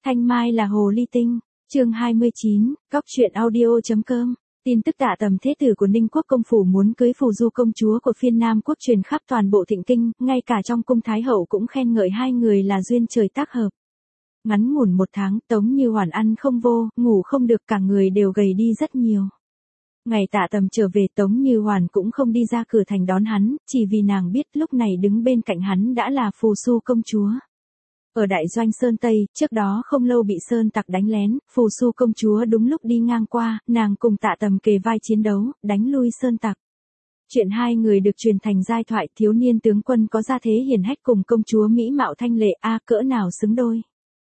Thanh Mai là hồ ly tinh, chương 29, Cóc truyện audio.com. Tin tức Tạ Tầm thế tử của Ninh Quốc công phủ muốn cưới Phù Du công chúa của phiên Nam quốc truyền khắp toàn bộ Thịnh Kinh, ngay cả trong cung Thái hậu cũng khen ngợi hai người là duyên trời tác hợp. Ngắn ngủn một tháng, Tống Như Hoản ăn không vô, ngủ không được, cả người đều gầy đi rất nhiều. Ngày Tạ Tầm trở về, Tống Như Hoản cũng không đi ra cửa thành đón hắn, chỉ vì nàng biết lúc này đứng bên cạnh hắn đã là Phù Du công chúa. Ở đại doanh Sơn Tây, trước đó không lâu bị Sơn tặc đánh lén, Phù Du công chúa đúng lúc đi ngang qua, nàng cùng Tạ Tầm kề vai chiến đấu, đánh lui Sơn tặc. Chuyện hai người được truyền thành giai thoại, thiếu niên tướng quân có gia thế hiển hách cùng công chúa mỹ mạo thanh lệ, cỡ nào xứng đôi.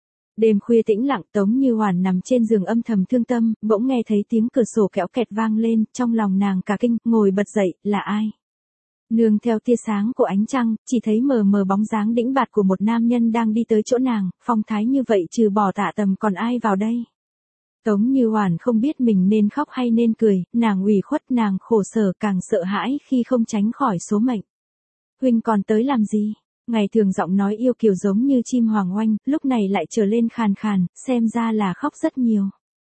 Đêm khuya tĩnh lặng, Tống Như Hoản nằm trên giường âm thầm thương tâm, bỗng nghe thấy tiếng cửa sổ kéo kẹt vang lên, trong lòng nàng cả kinh, ngồi bật dậy, là ai? Nương theo tia sáng của ánh trăng, chỉ thấy mờ mờ bóng dáng đĩnh bạt của một nam nhân đang đi tới chỗ nàng, phong thái như vậy trừ bỏ Tạ Tầm còn ai vào đây? Tống Như Hoản không biết mình nên khóc hay nên cười, nàng ủy khuất, nàng khổ sở, càng sợ hãi khi không tránh khỏi số mệnh. Huynh còn tới làm gì? Ngày thường giọng nói yêu kiều giống như chim hoàng oanh, lúc này lại trở lên khàn khàn, xem ra là khóc rất nhiều.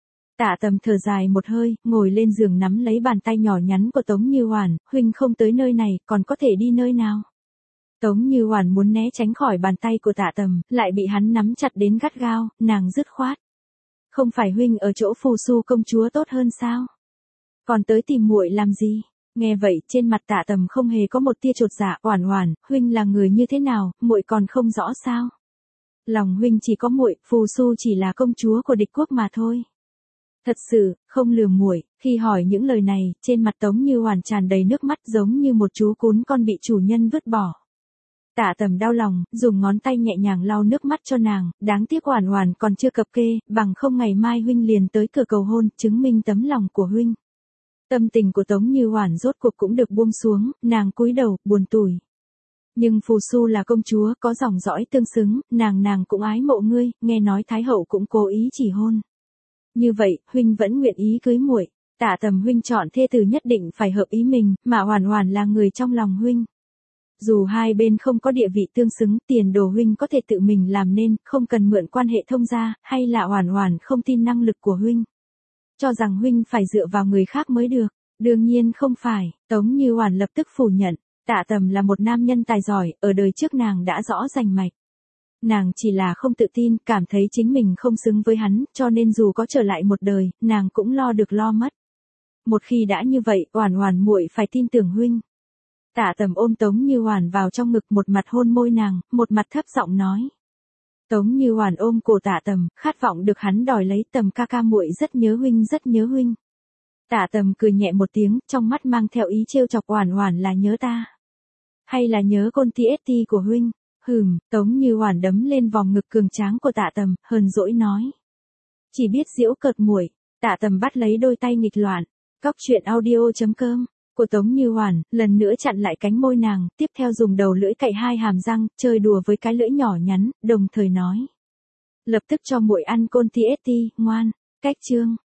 Tạ Tầm thở dài một hơi, ngồi lên giường nắm lấy bàn tay nhỏ nhắn của Tống Như Hoản, huynh không tới nơi này, còn có thể đi nơi nào? Tống Như Hoản muốn né tránh khỏi bàn tay của Tạ Tầm, lại bị hắn nắm chặt đến gắt gao, nàng dứt khoát. Không phải huynh ở chỗ Phù Du công chúa tốt hơn sao? Còn tới tìm muội làm gì? Nghe vậy, trên mặt Tạ Tầm không hề có một tia chột dạ. Hoản Hoản, huynh là người như thế nào, muội còn không rõ sao? Lòng huynh chỉ có muội, Phù Du chỉ là công chúa của địch quốc mà thôi. Thật sự, không lừa muội. Khi hỏi những lời này, trên mặt Tống Như Hoản tràn đầy nước mắt giống như một chú cún con bị chủ nhân vứt bỏ. Tạ Tầm đau lòng, dùng ngón tay nhẹ nhàng lau nước mắt cho nàng, đáng tiếc Hoản Hoản còn chưa cập kê, bằng không ngày mai huynh liền tới cửa cầu hôn, chứng minh tấm lòng của huynh. Tâm tình của Tống Như Hoản rốt cuộc cũng được buông xuống, nàng cúi đầu, buồn tủi. Nhưng Phù Du là công chúa, có dòng dõi tương xứng, nàng cũng ái mộ ngươi, nghe nói Thái hậu cũng cố ý chỉ hôn. Như vậy, huynh vẫn nguyện ý cưới muội. Tạ Tầm huynh chọn thê tử nhất định phải hợp ý mình, mà Hoản Hoản là người trong lòng huynh. Dù hai bên không có địa vị tương xứng, tiền đồ huynh có thể tự mình làm nên, không cần mượn quan hệ thông gia, hay là Hoản Hoản không tin năng lực của huynh. Cho rằng huynh phải dựa vào người khác mới được. Đương nhiên không phải, Tống Như Hoản lập tức phủ nhận. Tạ Tầm là một nam nhân tài giỏi, ở đời trước nàng đã rõ rành mạch. Nàng chỉ là không tự tin, cảm thấy chính mình không xứng với hắn, cho nên dù có trở lại một đời, nàng cũng lo được lo mất. Một khi đã như vậy, Hoản Hoản muội phải tin tưởng huynh. Tạ Tầm ôm Tống Như Hoản vào trong ngực, một mặt hôn môi nàng, một mặt thấp giọng nói. Tống Như Hoản ôm cổ Tạ Tầm, khát vọng được hắn đòi lấy. Tầm ca ca muội rất nhớ huynh, rất nhớ huynh. Tạ Tầm cười nhẹ một tiếng, trong mắt mang theo ý trêu chọc. Hoản Hoản là nhớ ta, hay là nhớ Côn Ti Esti của huynh? Tống Như Hoản đấm lên vòng ngực cường tráng của Tạ Tầm, hờn dỗi nói. Chỉ biết giễu cợt muội. Tạ Tầm bắt lấy đôi tay nghịch loạn. Cóc truyện audio.com của Tống Như Hoản, lần nữa chặn lại cánh môi nàng, tiếp theo dùng đầu lưỡi cạy hai hàm răng, chơi đùa với cái lưỡi nhỏ nhắn, đồng thời nói. Lập tức cho muội ăn Côn Ti Esti, ngoan. Cách chương.